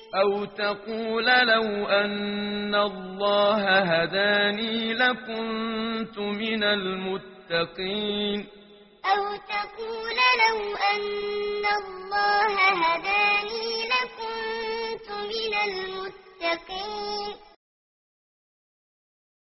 أو تقول لو أن الله هداني لكنت من المتقين أو تقول لو أن الله هداني لكنت من المتقين